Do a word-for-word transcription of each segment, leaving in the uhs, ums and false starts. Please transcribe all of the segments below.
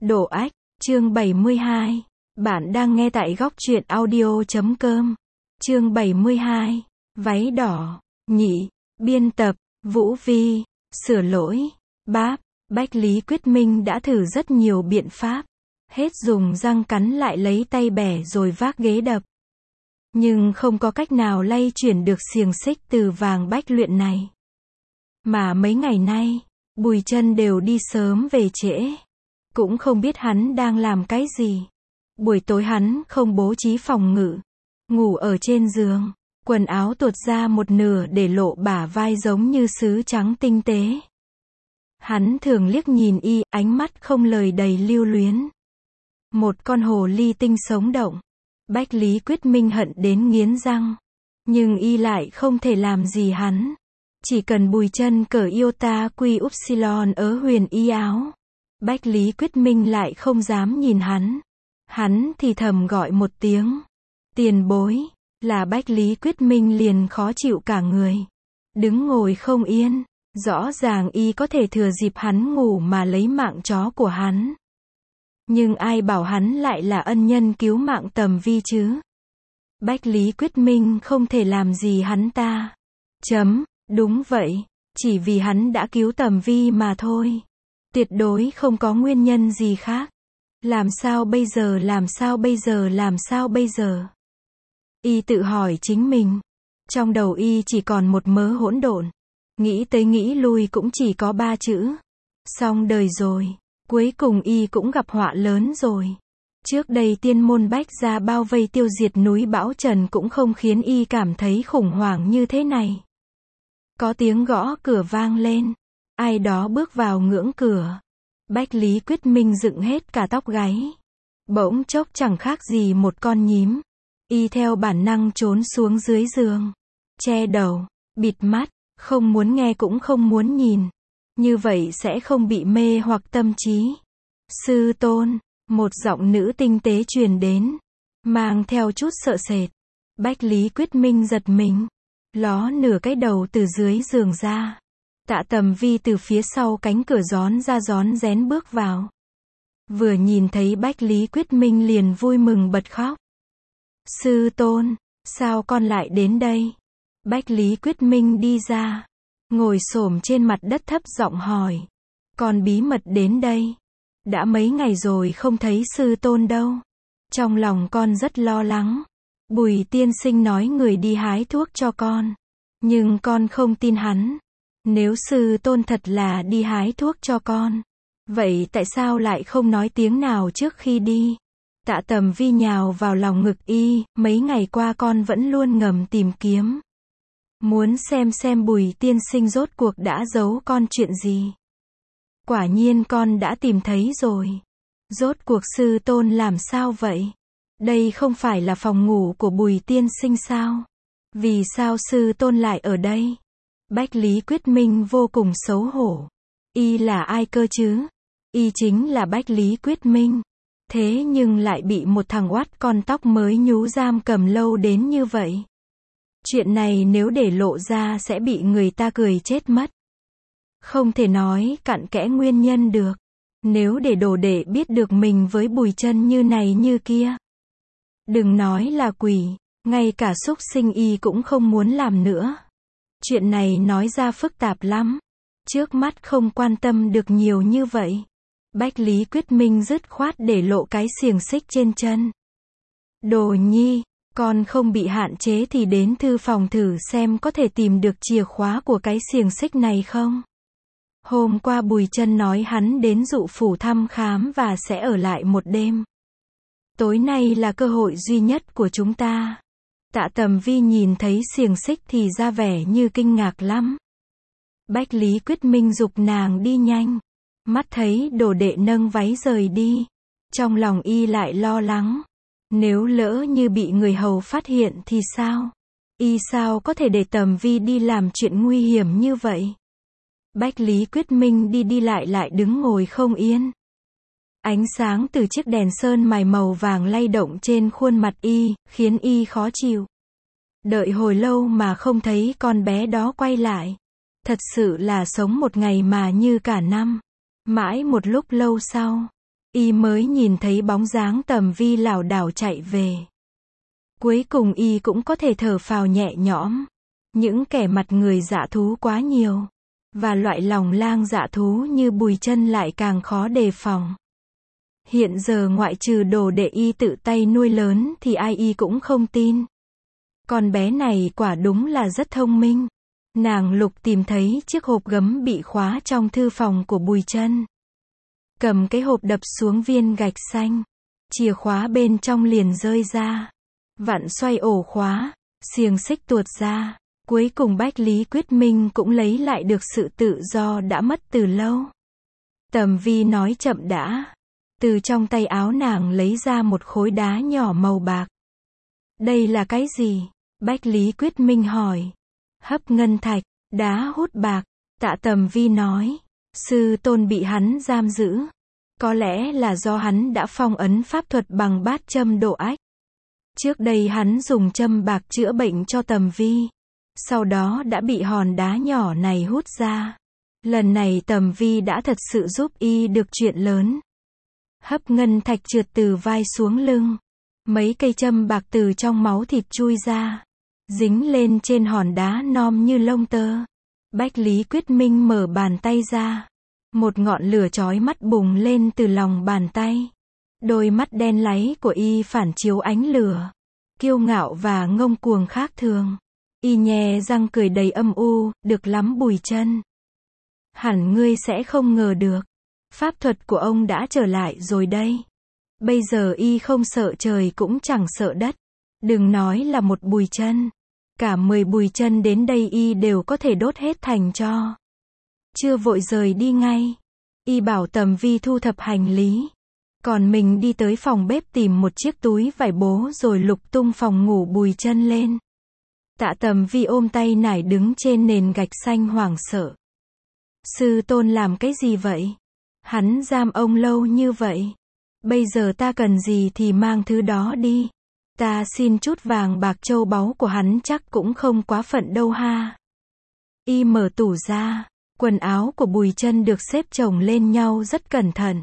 Độ ách, chương bảy mươi hai. Bạn đang nghe tại góc truyện audio chấm com. Chương bảy mươi hai. Váy đỏ, nhị, biên tập, Vũ Vi, sửa lỗi, báp, Bách Lý Quyết Minh đã thử rất nhiều biện pháp. Hết dùng răng cắn lại lấy tay bẻ rồi vác ghế đập. Nhưng không có cách nào lay chuyển được xiềng xích từ vàng bách luyện này. Mà mấy ngày nay, Bùi Chân đều đi sớm về trễ. Cũng không biết hắn đang làm cái gì. Buổi tối hắn không bố trí phòng ngự. Ngủ ở trên giường. Quần áo tuột ra một nửa để lộ bả vai giống như sứ trắng tinh tế. Hắn thường liếc nhìn y, ánh mắt không lời đầy lưu luyến. Một con hồ ly tinh sống động. Bách Lý Quyết Minh hận đến nghiến răng. Nhưng y lại không thể làm gì hắn. Chỉ cần Bùi Chân cởi iota quy upsilon ớ huyền y áo. Bách Lý Quyết Minh lại không dám nhìn hắn. Hắn thì thầm gọi một tiếng. Tiền bối. Là Bách Lý Quyết Minh liền khó chịu cả người. Đứng ngồi không yên. Rõ ràng y có thể thừa dịp hắn ngủ mà lấy mạng chó của hắn. Nhưng ai bảo hắn lại là ân nhân cứu mạng Tầm Vi chứ? Bách Lý Quyết Minh không thể làm gì hắn ta. Chấm, đúng vậy. Chỉ vì hắn đã cứu Tầm Vi mà thôi. Tuyệt đối không có nguyên nhân gì khác. Làm sao bây giờ, làm sao bây giờ, làm sao bây giờ? Y tự hỏi chính mình. Trong đầu y chỉ còn một mớ hỗn độn. Nghĩ tới nghĩ lui cũng chỉ có ba chữ. Xong đời rồi. Cuối cùng y cũng gặp họa lớn rồi. Trước đây tiên môn Bách gia bao vây tiêu diệt núi Bão Trần cũng không khiến y cảm thấy khủng hoảng như thế này. Có tiếng gõ cửa vang lên. Ai đó bước vào ngưỡng cửa. Bách Lý Quyết Minh dựng hết cả tóc gáy. Bỗng chốc chẳng khác gì một con nhím. Y theo bản năng trốn xuống dưới giường. Che đầu, bịt mắt, không muốn nghe cũng không muốn nhìn. Như vậy sẽ không bị mê hoặc tâm trí. Sư tôn, một giọng nữ tinh tế truyền đến. Mang theo chút sợ sệt. Bách Lý Quyết Minh giật mình. Ló nửa cái đầu từ dưới giường ra. Tạ Tầm Vi từ phía sau cánh cửa gión ra gión rén bước vào. Vừa nhìn thấy Bách Lý Quyết Minh liền vui mừng bật khóc. Sư tôn, sao con lại đến đây? Bách Lý Quyết Minh đi ra. Ngồi xổm trên mặt đất thấp giọng hỏi. Con bí mật đến đây. Đã mấy ngày rồi không thấy sư tôn đâu. Trong lòng con rất lo lắng. Bùi tiên sinh nói người đi hái thuốc cho con. Nhưng con không tin hắn. Nếu sư tôn thật là đi hái thuốc cho con. Vậy tại sao lại không nói tiếng nào trước khi đi? Tạ Tầm Vi nhào vào lòng ngực y. Mấy ngày qua con vẫn luôn ngầm tìm kiếm. Muốn xem xem Bùi tiên sinh rốt cuộc đã giấu con chuyện gì. Quả nhiên con đã tìm thấy rồi. Rốt cuộc sư tôn làm sao vậy? Đây không phải là phòng ngủ của Bùi tiên sinh sao? Vì sao sư tôn lại ở đây? Bách Lý Quyết Minh vô cùng xấu hổ. Y là ai cơ chứ? Y chính là Bách Lý Quyết Minh. Thế nhưng lại bị một thằng oắt con tóc mới nhú giam cầm lâu đến như vậy. Chuyện này nếu để lộ ra sẽ bị người ta cười chết mất. Không thể nói cặn kẽ nguyên nhân được. Nếu để đồ đệ biết được mình với Bùi Chân như này như kia. Đừng nói là quỷ, ngay cả súc sinh y cũng không muốn làm nữa. Chuyện này nói ra phức tạp lắm. Trước mắt không quan tâm được nhiều như vậy. Bách Lý Quyết Minh dứt khoát để lộ cái xiềng xích trên chân. Đồ nhi, con không bị hạn chế thì đến thư phòng thử xem có thể tìm được chìa khóa của cái xiềng xích này không. Hôm qua Bùi Chân nói hắn đến dụ phủ thăm khám và sẽ ở lại một đêm. Tối nay là cơ hội duy nhất của chúng ta. Tạ Tầm Vi nhìn thấy xiềng xích thì ra vẻ như kinh ngạc lắm. Bách Lý Quyết Minh giục nàng đi nhanh. Mắt thấy đồ đệ nâng váy rời đi. Trong lòng y lại lo lắng. Nếu lỡ như bị người hầu phát hiện thì sao? Y sao có thể để Tầm Vi đi làm chuyện nguy hiểm như vậy? Bách Lý Quyết Minh đi đi lại lại đứng ngồi không yên. Ánh sáng từ chiếc đèn sơn mài màu vàng lay động trên khuôn mặt y, khiến y khó chịu. Đợi hồi lâu mà không thấy con bé đó quay lại. Thật sự là sống một ngày mà như cả năm. Mãi một lúc lâu sau, y mới nhìn thấy bóng dáng Tầm Vi lảo đảo chạy về. Cuối cùng y cũng có thể thở phào nhẹ nhõm. Những kẻ mặt người dạ thú quá nhiều. Và loại lòng lang dạ thú như Bùi Chân lại càng khó đề phòng. Hiện giờ ngoại trừ đồ đệ y tự tay nuôi lớn thì ai y cũng không tin. Con bé này quả đúng là rất thông minh. Nàng lục tìm thấy chiếc hộp gấm bị khóa trong thư phòng của Bùi Chân. Cầm cái hộp đập xuống viên gạch xanh. Chìa khóa bên trong liền rơi ra. Vặn xoay ổ khóa, xiềng xích tuột ra. Cuối cùng Bách Lý Quyết Minh cũng lấy lại được sự tự do đã mất từ lâu. Tầm Vi nói chậm đã. Từ trong tay áo nàng lấy ra một khối đá nhỏ màu bạc. Đây là cái gì? Bách Lý Quyết Minh hỏi. Hấp ngân thạch, đá hút bạc. Tạ Tầm Vi nói. Sư tôn bị hắn giam giữ. Có lẽ là do hắn đã phong ấn pháp thuật bằng bát châm độ ách. Trước đây hắn dùng châm bạc chữa bệnh cho Tầm Vi. Sau đó đã bị hòn đá nhỏ này hút ra. Lần này Tầm Vi đã thật sự giúp y được chuyện lớn. Hấp ngân thạch trượt từ vai xuống lưng. Mấy cây châm bạc từ trong máu thịt chui ra. Dính lên trên hòn đá non như lông tơ. Bách Lý Quyết Minh mở bàn tay ra. Một ngọn lửa chói mắt bùng lên từ lòng bàn tay. Đôi mắt đen láy của y phản chiếu ánh lửa. Kiêu ngạo và ngông cuồng khác thường. Y nhè răng cười đầy âm u, được lắm Bùi Chân. Hẳn ngươi sẽ không ngờ được. Pháp thuật của ông đã trở lại rồi đây. Bây giờ y không sợ trời cũng chẳng sợ đất. Đừng nói là một Bùi Chân. Cả mười Bùi Chân đến đây y đều có thể đốt hết thành tro. Chưa vội rời đi ngay. Y bảo Tầm Vi thu thập hành lý. Còn mình đi tới phòng bếp tìm một chiếc túi vải bố rồi lục tung phòng ngủ Bùi Chân lên. Tạ Tầm Vi ôm tay nải đứng trên nền gạch xanh hoảng sợ. Sư tôn làm cái gì vậy? Hắn giam ông lâu như vậy. Bây giờ ta cần gì thì mang thứ đó đi. Ta xin chút vàng bạc châu báu của hắn chắc cũng không quá phận đâu ha. Y mở tủ ra. Quần áo của Bùi Chân được xếp chồng lên nhau rất cẩn thận.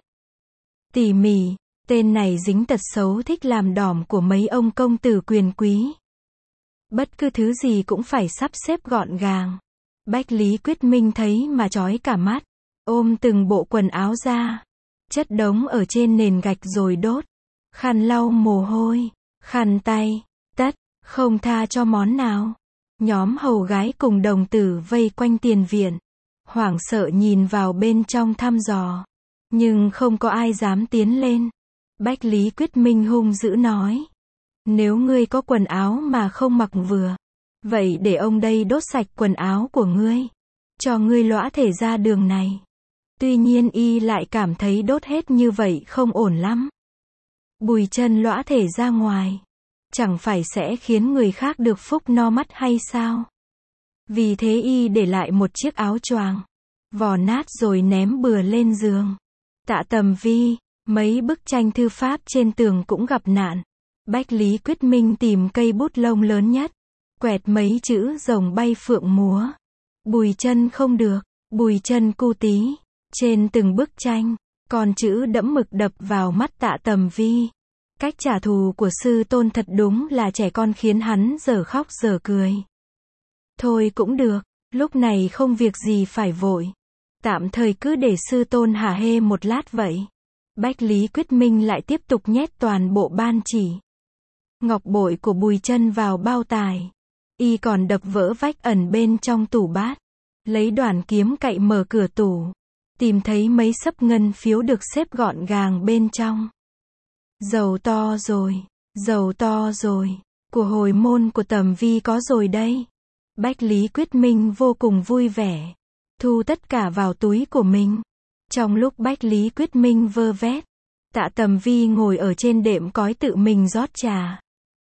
Tỉ mỉ, tên này dính tật xấu thích làm đỏm của mấy ông công tử quyền quý. Bất cứ thứ gì cũng phải sắp xếp gọn gàng. Bách Lý Quyết Minh thấy mà chói cả mắt. Ôm từng bộ quần áo ra. Chất đống ở trên nền gạch rồi đốt. Khăn lau mồ hôi. Khăn tay. Tất. Không tha cho món nào. Nhóm hầu gái cùng đồng tử vây quanh tiền viện. Hoảng sợ nhìn vào bên trong thăm dò. Nhưng không có ai dám tiến lên. Bách Lý Quyết Minh hung dữ nói. Nếu ngươi có quần áo mà không mặc vừa. Vậy để ông đây đốt sạch quần áo của ngươi. Cho ngươi lõa thể ra đường này. Tuy nhiên y lại cảm thấy đốt hết như vậy không ổn lắm. Bùi Chân lõa thể ra ngoài. Chẳng phải sẽ khiến người khác được phúc no mắt hay sao? Vì thế y để lại một chiếc áo choàng. Vò nát rồi ném bừa lên giường. Tạ Tầm Vi, mấy bức tranh thư pháp trên tường cũng gặp nạn. Bách Lý Quyết Minh tìm cây bút lông lớn nhất. Quẹt mấy chữ rồng bay phượng múa. Bùi Chân không được. Bùi Chân cu tí. Trên từng bức tranh, con chữ đẫm mực đập vào mắt Tạ Tầm Vi. Cách trả thù của sư tôn thật đúng là trẻ con khiến hắn dở khóc dở cười. Thôi cũng được, lúc này không việc gì phải vội. Tạm thời cứ để sư tôn hả hê một lát vậy. Bách Lý Quyết Minh lại tiếp tục nhét toàn bộ ban chỉ. Ngọc bội của Bùi Chân vào bao tài. Y còn đập vỡ vách ẩn bên trong tủ bát. Lấy đoàn kiếm cậy mở cửa tủ. Tìm thấy mấy xấp ngân phiếu được xếp gọn gàng bên trong. Giàu to rồi, giàu to rồi. Của hồi môn của Tầm Vi có rồi đây. Bách Lý Quyết Minh vô cùng vui vẻ. Thu tất cả vào túi của mình. Trong lúc Bách Lý Quyết Minh vơ vét, Tạ Tầm Vi ngồi ở trên đệm cói tự mình rót trà.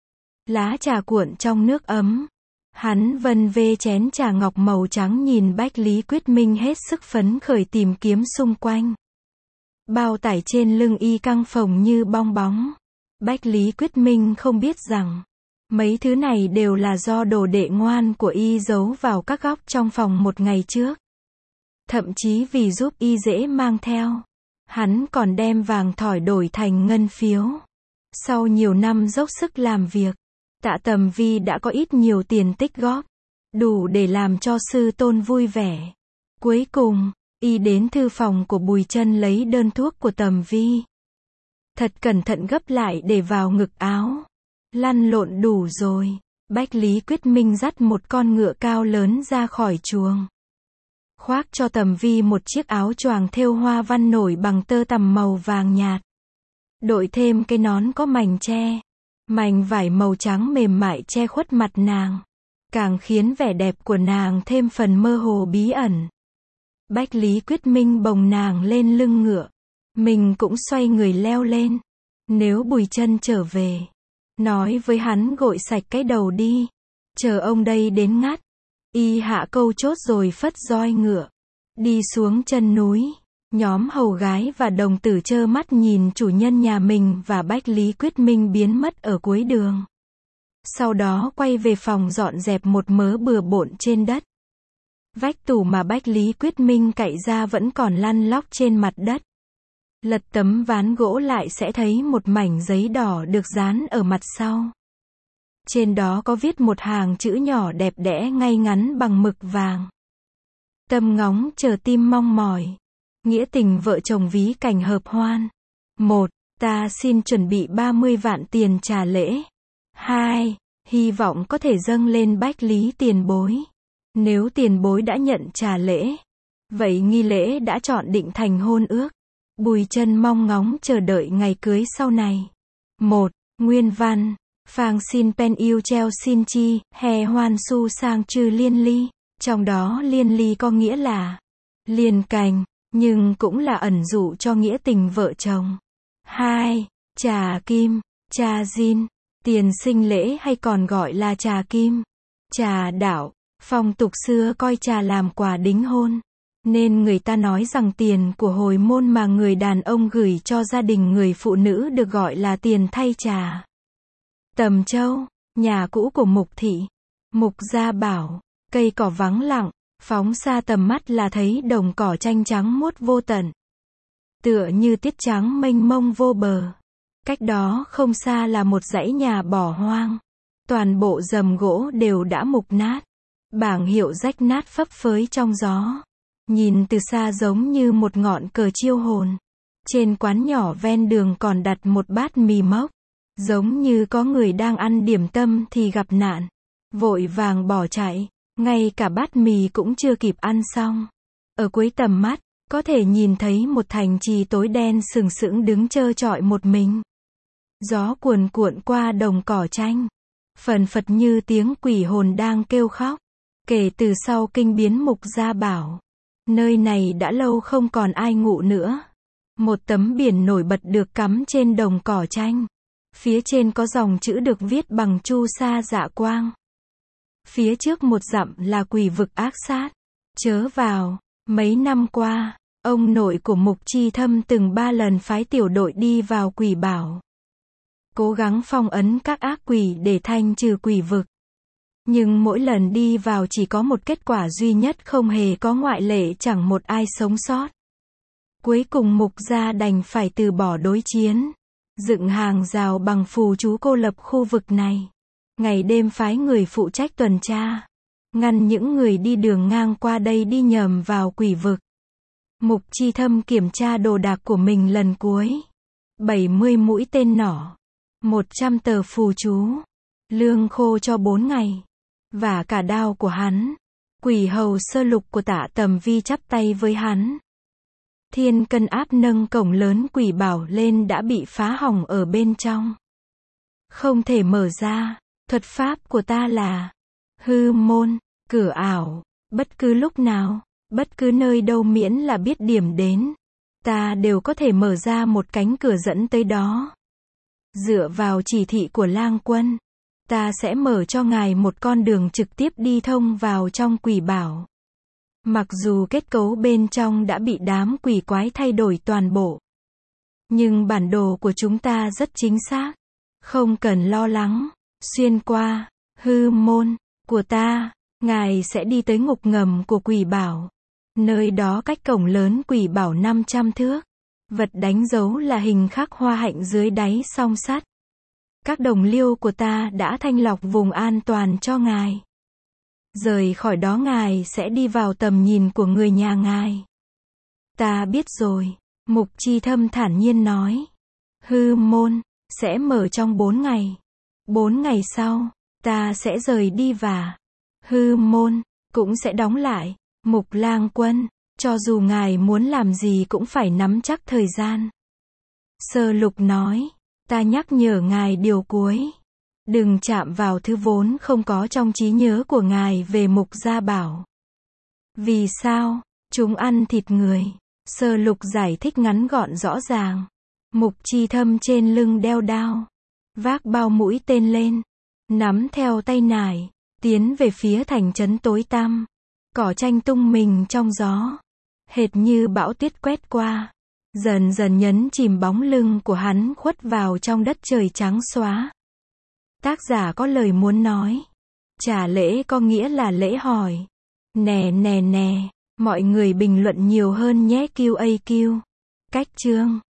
Lá trà cuộn trong nước ấm. Hắn vân vê chén trà ngọc màu trắng nhìn Bách Lý Quyết Minh hết sức phấn khởi tìm kiếm xung quanh. Bao tải trên lưng y căng phồng như bong bóng. Bách Lý Quyết Minh không biết rằng, mấy thứ này đều là do đồ đệ ngoan của y giấu vào các góc trong phòng một ngày trước. Thậm chí vì giúp y dễ mang theo, Hắn còn đem vàng thỏi đổi thành ngân phiếu. Sau nhiều năm dốc sức làm việc, Tạ Tầm Vi đã có ít nhiều tiền tích góp, đủ để làm cho sư tôn vui vẻ. Cuối cùng, y đến thư phòng của Bùi Chân lấy đơn thuốc của Tầm Vi. Thật cẩn thận gấp lại để vào ngực áo. Lăn lộn đủ rồi. Bách Lý Quyết Minh dắt một con ngựa cao lớn ra khỏi chuồng. Khoác cho Tầm Vi một chiếc áo choàng thêu hoa văn nổi bằng tơ tằm màu vàng nhạt. Đội thêm cái nón có mảnh che. Mảnh vải màu trắng mềm mại che khuất mặt nàng. Càng khiến vẻ đẹp của nàng thêm phần mơ hồ bí ẩn. Bách Lý Quyết Minh bồng nàng lên lưng ngựa. Mình cũng xoay người leo lên. Nếu Bùi Chân trở về, nói với hắn gội sạch cái đầu đi. Chờ ông đây đến ngắt. Y hạ câu chốt rồi phất roi ngựa. Đi xuống chân núi. Nhóm hầu gái và đồng tử trơ mắt nhìn chủ nhân nhà mình và Bách Lý Quyết Minh biến mất ở cuối đường. Sau đó quay về phòng dọn dẹp một mớ bừa bộn trên đất. Vách tủ mà Bách Lý Quyết Minh cậy ra vẫn còn lăn lóc trên mặt đất. Lật tấm ván gỗ lại sẽ thấy một mảnh giấy đỏ được dán ở mặt sau. Trên đó có viết một hàng chữ nhỏ đẹp đẽ ngay ngắn bằng mực vàng. Tâm ngóng chờ tim mong mỏi. Nghĩa tình vợ chồng ví cảnh hợp hoan. một. Ta xin chuẩn bị ba mươi vạn tiền trà lễ. hai. Hy vọng có thể dâng lên Bách Lý tiền bối. Nếu tiền bối đã nhận trà lễ, vậy nghi lễ đã chọn định thành hôn ước. Bùi Chân mong ngóng chờ đợi ngày cưới sau này. một. Nguyên văn. Phàng xin pen yêu treo xin chi, hè hoan su sang trừ liên ly. Trong đó liên ly có nghĩa là liền cành, nhưng cũng là ẩn dụ cho nghĩa tình vợ chồng. hai. Trà kim, trà diên, tiền sinh lễ hay còn gọi là trà kim, trà đạo. Phong tục xưa coi trà làm quà đính hôn. Nên người ta nói rằng tiền của hồi môn mà người đàn ông gửi cho gia đình người phụ nữ được gọi là tiền thay trà. Tầm Châu, nhà cũ của Mục thị. Mục gia bảo, cây cỏ vắng lặng, phóng xa tầm mắt là thấy đồng cỏ tranh trắng muốt vô tận. Tựa như tiết trắng mênh mông vô bờ. Cách đó không xa là một dãy nhà bỏ hoang. Toàn bộ rầm gỗ đều đã mục nát. Bảng hiệu rách nát phấp phới trong gió. Nhìn từ xa giống như một ngọn cờ chiêu hồn. Trên quán nhỏ ven đường còn đặt một bát mì mốc. Giống như có người đang ăn điểm tâm thì gặp nạn. Vội vàng bỏ chạy. Ngay cả bát mì cũng chưa kịp ăn xong. Ở cuối tầm mắt, có thể nhìn thấy một thành trì tối đen sừng sững đứng trơ trọi một mình. Gió cuồn cuộn qua đồng cỏ tranh. Phần phật như tiếng quỷ hồn đang kêu khóc. Kể từ sau kinh biến Mục gia bảo, nơi này đã lâu không còn ai ngụ nữa. Một tấm biển nổi bật được cắm trên đồng cỏ tranh. Phía trên có dòng chữ được viết bằng chu sa dạ quang. Phía trước một dặm là quỷ vực ác sát. Chớ vào. Mấy năm qua, ông nội của Mục Chi Thâm từng ba lần phái tiểu đội đi vào quỷ bảo. Cố gắng phong ấn các ác quỷ để thanh trừ quỷ vực. Nhưng mỗi lần đi vào chỉ có một kết quả duy nhất, không hề có ngoại lệ, chẳng một ai sống sót. Cuối cùng Mục gia đành phải từ bỏ đối chiến. Dựng hàng rào bằng phù chú cô lập khu vực này. Ngày đêm phái người phụ trách tuần tra. Ngăn những người đi đường ngang qua đây đi nhầm vào quỷ vực. Mục Chi Thâm kiểm tra đồ đạc của mình lần cuối. bảy mươi mũi tên nỏ. một trăm tờ phù chú. Lương khô cho bốn ngày. Và cả đao của hắn. Quỷ hầu sơ lục của Tạ Tầm Vi chắp tay với hắn. Thiên cân áp nâng cổng lớn quỷ bảo lên đã bị phá hỏng ở bên trong. Không thể mở ra. Thuật pháp của ta là hư môn, cửa ảo. Bất cứ lúc nào, bất cứ nơi đâu miễn là biết điểm đến, ta đều có thể mở ra một cánh cửa dẫn tới đó. Dựa vào chỉ thị của Lang Quân, ta sẽ mở cho ngài một con đường trực tiếp đi thông vào trong quỷ bảo. Mặc dù kết cấu bên trong đã bị đám quỷ quái thay đổi toàn bộ, nhưng bản đồ của chúng ta rất chính xác. Không cần lo lắng. Xuyên qua hư môn của ta, ngài sẽ đi tới ngục ngầm của quỷ bảo. Nơi đó cách cổng lớn quỷ bảo năm trăm thước. Vật đánh dấu là hình khắc hoa hạnh dưới đáy song sắt. Các đồng liêu của ta đã thanh lọc vùng an toàn cho ngài. Rời khỏi đó ngài sẽ đi vào tầm nhìn của người nhà ngài. Ta biết rồi, Mục Chi Thâm thản nhiên nói. Hư môn sẽ mở trong bốn ngày. Bốn ngày sau, ta sẽ rời đi và hư môn cũng sẽ đóng lại. Mục Lang Quân, cho dù ngài muốn làm gì cũng phải nắm chắc thời gian. Sơ Lục nói, ta nhắc nhở ngài điều cuối. Đừng chạm vào thứ vốn không có trong trí nhớ của ngài về Mục Gia Bảo. Vì sao? Chúng ăn thịt người. Sơ Lục giải thích ngắn gọn rõ ràng. Mục Chi Thâm trên lưng đeo đao, vác bao mũi tên lên, nắm theo tay nải, tiến về phía thành trấn tối tăm. Cỏ tranh tung mình trong gió, hệt như bão tuyết quét qua, dần dần nhấn chìm bóng lưng của hắn khuất vào trong đất trời trắng xóa. Tác giả có lời muốn nói. Trả lễ có nghĩa là lễ hỏi. Nè nè nè, mọi người bình luận nhiều hơn nhé Q A Q. Cách chương